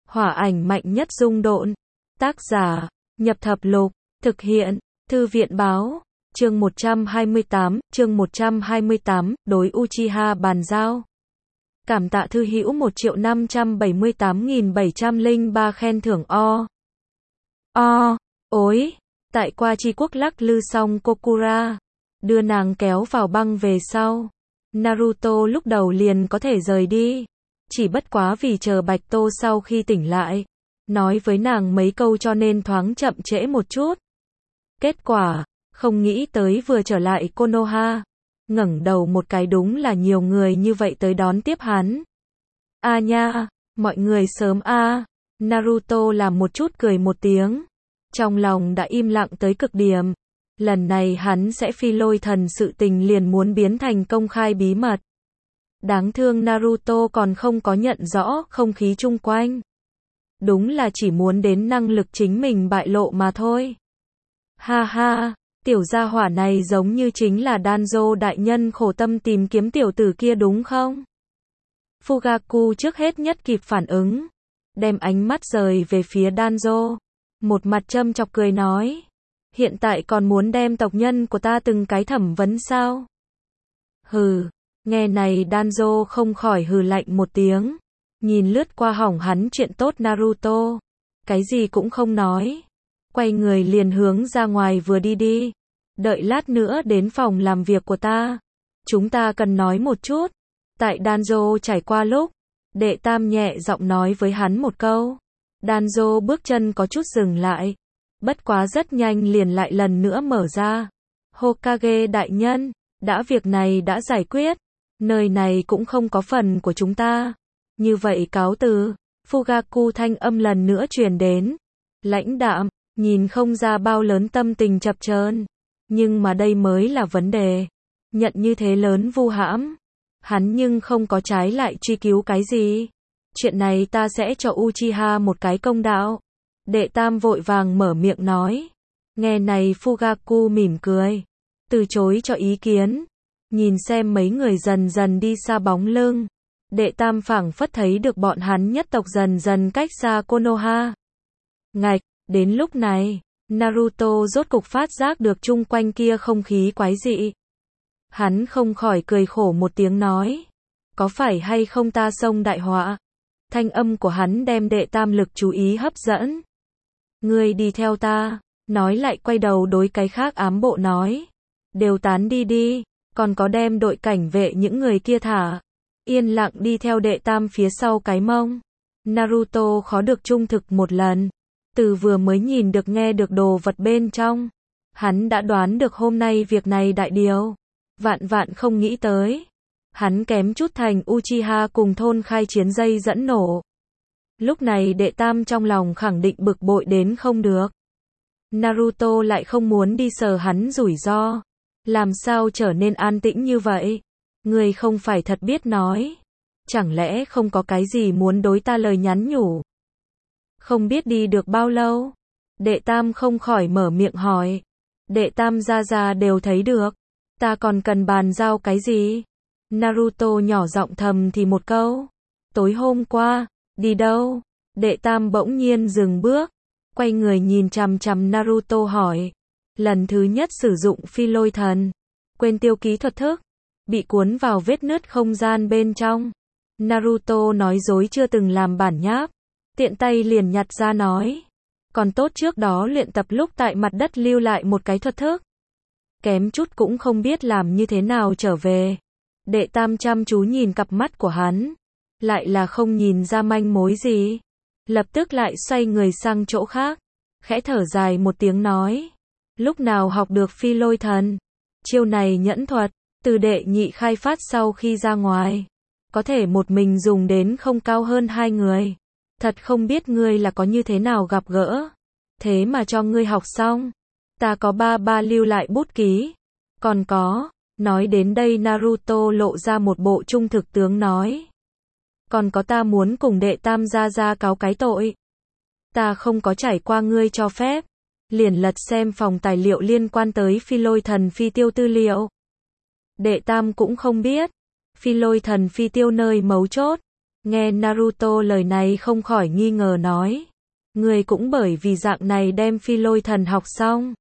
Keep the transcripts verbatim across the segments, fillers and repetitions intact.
Hỏa ảnh mạnh nhất dung độn. Tác giả, Nhập Thập Lục, thực hiện, Thư viện Báo, chương một trăm hai mươi tám, chương một trăm hai mươi tám, đối Uchiha bàn giao. Cảm tạ thư hữu một triệu năm trăm bảy mươi tám nghìn bảy trăm lẻ ba khen thưởng o. O, ối, tại qua chi quốc lắc lư xong Kokura, đưa nàng kéo vào băng về sau. Naruto lúc đầu liền có thể rời đi, chỉ bất quá vì chờ Bạch Tô sau khi tỉnh lại, nói với nàng mấy câu cho nên thoáng chậm trễ một chút. Kết quả, không nghĩ tới vừa trở lại Konoha, ngẩng đầu một cái đúng là nhiều người như vậy tới đón tiếp hắn. A nha, mọi người sớm a. Naruto làm một chút cười một tiếng, trong lòng đã im lặng tới cực điểm. Lần này hắn sẽ phi lôi thần sự tình liền muốn biến thành công khai bí mật. Đáng thương Naruto còn không có nhận rõ không khí chung quanh. Đúng là chỉ muốn đến năng lực chính mình bại lộ mà thôi. Ha ha, tiểu gia hỏa này giống như chính là Danzo đại nhân khổ tâm tìm kiếm tiểu tử kia đúng không? Fugaku trước hết nhất kịp phản ứng, đem ánh mắt rời về phía Danzo, một mặt châm chọc cười nói. Hiện tại còn muốn đem tộc nhân của ta từng cái thẩm vấn sao? Hừ, nghe này Danzo không khỏi hừ lạnh một tiếng, nhìn lướt qua hỏng hắn chuyện tốt Naruto, cái gì cũng không nói, quay người liền hướng ra ngoài vừa đi đi, đợi lát nữa đến phòng làm việc của ta, chúng ta cần nói một chút. Tại Danzo trải qua lúc, đệ tam nhẹ giọng nói với hắn một câu, Danzo bước chân có chút dừng lại. Bất quá rất nhanh liền lại lần nữa mở ra. Hokage đại nhân, đã việc này đã giải quyết, nơi này cũng không có phần của chúng ta. Như vậy cáo từ. Fugaku thanh âm lần nữa truyền đến. Lãnh đạm, nhìn không ra bao lớn tâm tình chập chờn, nhưng mà đây mới là vấn đề. Nhận như thế lớn vu hãm, hắn nhưng không có trái lại truy cứu cái gì. Chuyện này ta sẽ cho Uchiha một cái công đạo. Đệ tam vội vàng mở miệng nói. Nghe này Fugaku mỉm cười, từ chối cho ý kiến. Nhìn xem mấy người dần dần đi xa bóng lưng, đệ tam phảng phất thấy được bọn hắn nhất tộc dần dần cách xa Konoha. Ngạch, đến lúc này, Naruto rốt cục phát giác được chung quanh kia không khí quái dị. Hắn không khỏi cười khổ một tiếng nói. Có phải hay không ta xông đại họa? Thanh âm của hắn đem đệ tam lực chú ý hấp dẫn. Ngươi đi theo ta, nói lại quay đầu đối cái khác ám bộ nói. Đều tán đi đi, còn có đem đội cảnh vệ những người kia thả. Yên lặng đi theo đệ tam phía sau cái mông. Naruto khó được trung thực một lần. Từ vừa mới nhìn được nghe được đồ vật bên trong, hắn đã đoán được hôm nay việc này đại điều. Vạn vạn không nghĩ tới. Hắn kém chút thành Uchiha cùng thôn khai chiến dây dẫn nổ. Lúc này đệ tam trong lòng khẳng định bực bội đến không được. Naruto lại không muốn đi sờ hắn rủi ro. Làm sao trở nên an tĩnh như vậy? Người không phải thật biết nói. Chẳng lẽ không có cái gì muốn đối ta lời nhắn nhủ? Không biết đi được bao lâu? Đệ tam không khỏi mở miệng hỏi. Đệ tam ra ra đều thấy được. Ta còn cần bàn giao cái gì? Naruto nhỏ giọng thầm thì một câu. Tối hôm qua, đi đâu? Đệ tam bỗng nhiên dừng bước, quay người nhìn chằm chằm Naruto hỏi. Lần thứ nhất sử dụng phi lôi thần, quên tiêu ký thuật thức, bị cuốn vào vết nứt không gian bên trong. Naruto nói dối chưa từng làm bản nháp, tiện tay liền nhặt ra nói. Còn tốt trước đó luyện tập lúc tại mặt đất lưu lại một cái thuật thức. Kém chút cũng không biết làm như thế nào trở về. Đệ tam chăm chú nhìn cặp mắt của hắn, lại là không nhìn ra manh mối gì. Lập tức lại xoay người sang chỗ khác, khẽ thở dài một tiếng nói. Lúc nào học được phi lôi thần? Chiêu này nhẫn thuật, từ đệ nhị khai phát sau khi ra ngoài, có thể một mình dùng đến không cao hơn hai người. Thật không biết ngươi là có như thế nào gặp gỡ. Thế mà cho ngươi học xong. Ta có ba ba lưu lại bút ký. Còn có, nói đến đây Naruto lộ ra một bộ trung thực tướng nói. Còn có ta muốn cùng đệ tam gia gia cáo cái tội. Ta không có trải qua ngươi cho phép. Liền lật xem phòng tài liệu liên quan tới phi lôi thần phi tiêu tư liệu. Đệ tam cũng không biết. Phi lôi thần phi tiêu nơi mấu chốt. Nghe Naruto lời này không khỏi nghi ngờ nói. Người cũng bởi vì dạng này đem phi lôi thần học xong.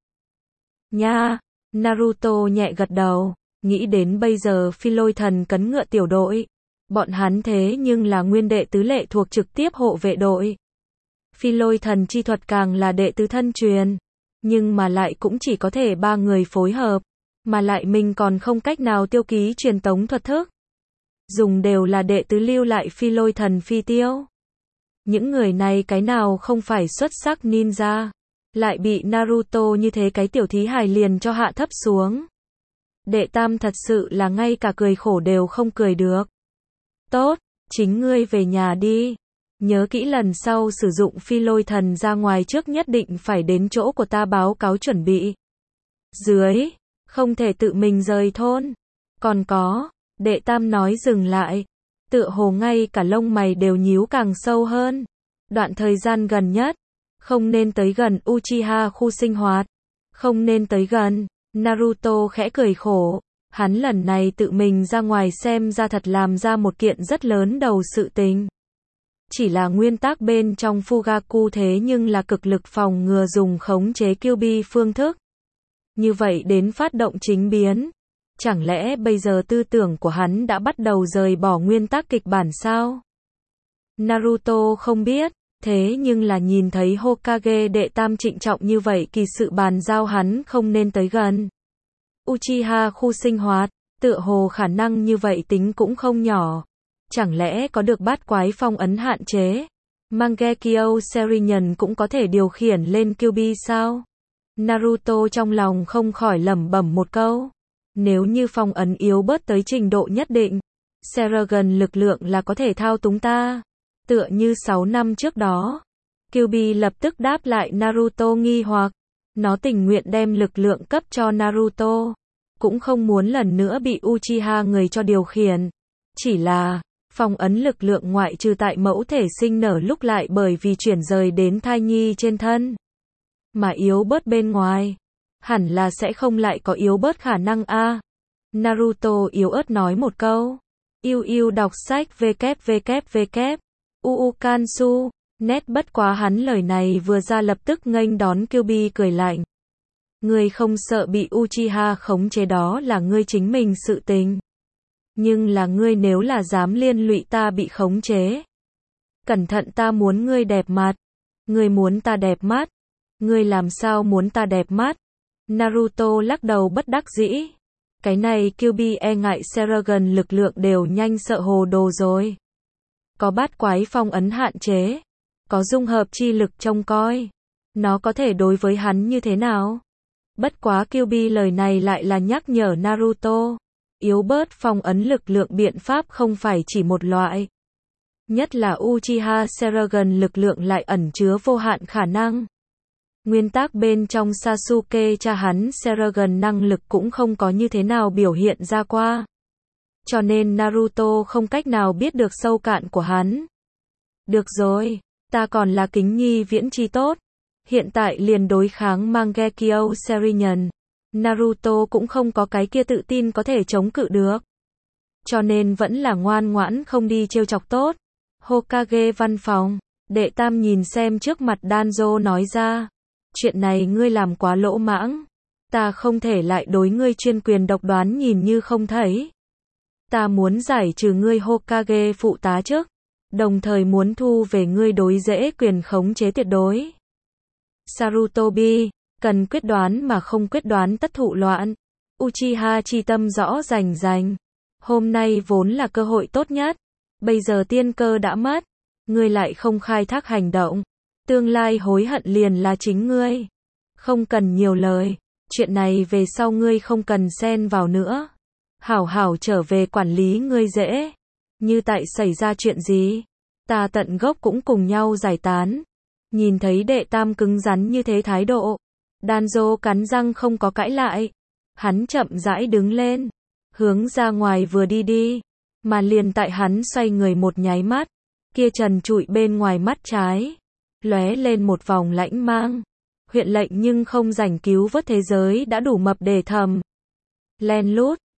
Nha, Naruto nhẹ gật đầu, nghĩ đến bây giờ phi lôi thần cấn ngựa tiểu đội. Bọn hắn thế nhưng là nguyên đệ tứ lệ thuộc trực tiếp hộ vệ đội. Phi lôi thần chi thuật càng là đệ tứ thân truyền. Nhưng mà lại cũng chỉ có thể ba người phối hợp. Mà lại mình còn không cách nào tiêu ký truyền tống thuật thức. Dùng đều là đệ tứ lưu lại phi lôi thần phi tiêu. Những người này cái nào không phải xuất sắc ninja. Lại bị Naruto như thế cái tiểu thí hài liền cho hạ thấp xuống. Đệ tam thật sự là ngay cả cười khổ đều không cười được. Tốt, chính ngươi về nhà đi. Nhớ kỹ lần sau sử dụng phi lôi thần ra ngoài trước nhất định phải đến chỗ của ta báo cáo chuẩn bị. Dưới, không thể tự mình rời thôn. Còn có, đệ tam nói dừng lại. Tựa hồ ngay cả lông mày đều nhíu càng sâu hơn. Đoạn thời gian gần nhất, không nên tới gần Uchiha khu sinh hoạt. Không nên tới gần. Naruto khẽ cười khổ. Hắn lần này tự mình ra ngoài xem ra thật làm ra một kiện rất lớn đầu sự tình. Chỉ là nguyên tắc bên trong Fugaku thế nhưng là cực lực phòng ngừa dùng khống chế Kyuubi phương thức. Như vậy đến phát động chính biến. Chẳng lẽ bây giờ tư tưởng của hắn đã bắt đầu rời bỏ nguyên tắc kịch bản sao? Naruto không biết, thế nhưng là nhìn thấy Hokage đệ tam trịnh trọng như vậy kỳ sự bàn giao hắn không nên tới gần. Uchiha khu sinh hoạt, tựa hồ khả năng như vậy tính cũng không nhỏ. Chẳng lẽ có được bát quái phong ấn hạn chế? Mangekyo Sharingan cũng có thể điều khiển lên Kyuubi sao? Naruto trong lòng không khỏi lẩm bẩm một câu. Nếu như phong ấn yếu bớt tới trình độ nhất định, Sharingan lực lượng là có thể thao túng ta. Tựa như sáu năm trước đó. Kyuubi lập tức đáp lại Naruto nghi hoặc. Nó tình nguyện đem lực lượng cấp cho Naruto. Cũng không muốn lần nữa bị Uchiha người cho điều khiển. Chỉ là, phong ấn lực lượng ngoại trừ tại mẫu thể sinh nở lúc lại bởi vì chuyển rời đến thai nhi trên thân. Mà yếu bớt bên ngoài. Hẳn là sẽ không lại có yếu bớt khả năng a. Naruto yếu ớt nói một câu. Yêu yêu đọc sách www. Uukansu. Nét bất quá hắn lời này vừa ra lập tức nghênh đón Kyuubi cười lạnh. Ngươi không sợ bị Uchiha khống chế đó là ngươi chính mình sự tình. Nhưng là ngươi nếu là dám liên lụy ta bị khống chế. Cẩn thận ta muốn ngươi đẹp mặt. Ngươi muốn ta đẹp mắt. Ngươi làm sao muốn ta đẹp mắt? Naruto lắc đầu bất đắc dĩ. Cái này Kyuubi e ngại Sharingan lực lượng đều nhanh sợ hồ đồ rồi. Có bát quái phong ấn hạn chế. Có dung hợp chi lực trông coi. Nó có thể đối với hắn như thế nào? Bất quá Kyuubi lời này lại là nhắc nhở Naruto. Yếu bớt phong ấn lực lượng biện pháp không phải chỉ một loại. Nhất là Uchiha Sharingan lực lượng lại ẩn chứa vô hạn khả năng. Nguyên tắc bên trong Sasuke cha hắn Sharingan năng lực cũng không có như thế nào biểu hiện ra qua. Cho nên Naruto không cách nào biết được sâu cạn của hắn. Được rồi, ta còn là kính nhi viễn chi tốt. Hiện tại liền đối kháng Mangekyo Sharingan. Naruto cũng không có cái kia tự tin có thể chống cự được. Cho nên vẫn là ngoan ngoãn không đi trêu chọc tốt. Hokage văn phòng. Đệ tam nhìn xem trước mặt Danzo nói ra. Chuyện này ngươi làm quá lỗ mãng. Ta không thể lại đối ngươi chuyên quyền độc đoán nhìn như không thấy. Ta muốn giải trừ ngươi Hokage phụ tá chức. Đồng thời muốn thu về ngươi đối dễ quyền khống chế tuyệt đối. Sarutobi, cần quyết đoán mà không quyết đoán tất thụ loạn. Uchiha chi tâm rõ rành rành. Hôm nay vốn là cơ hội tốt nhất. Bây giờ tiên cơ đã mất. Ngươi lại không khai thác hành động. Tương lai hối hận liền là chính ngươi. Không cần nhiều lời. Chuyện này về sau ngươi không cần xen vào nữa. Hảo hảo trở về quản lý ngươi dễ. Như tại xảy ra chuyện gì, ta tận gốc cũng cùng nhau giải tán. Nhìn thấy đệ tam cứng rắn như thế thái độ, Danzo cắn răng không có cãi lại. Hắn chậm rãi đứng lên, hướng ra ngoài vừa đi đi, mà liền tại hắn xoay người một nháy mắt, kia trần trụi bên ngoài mắt trái, lóe lên một vòng lãnh mang. Huyện lệnh nhưng không rảnh cứu vớt thế giới đã đủ mập để thầm. Len lút,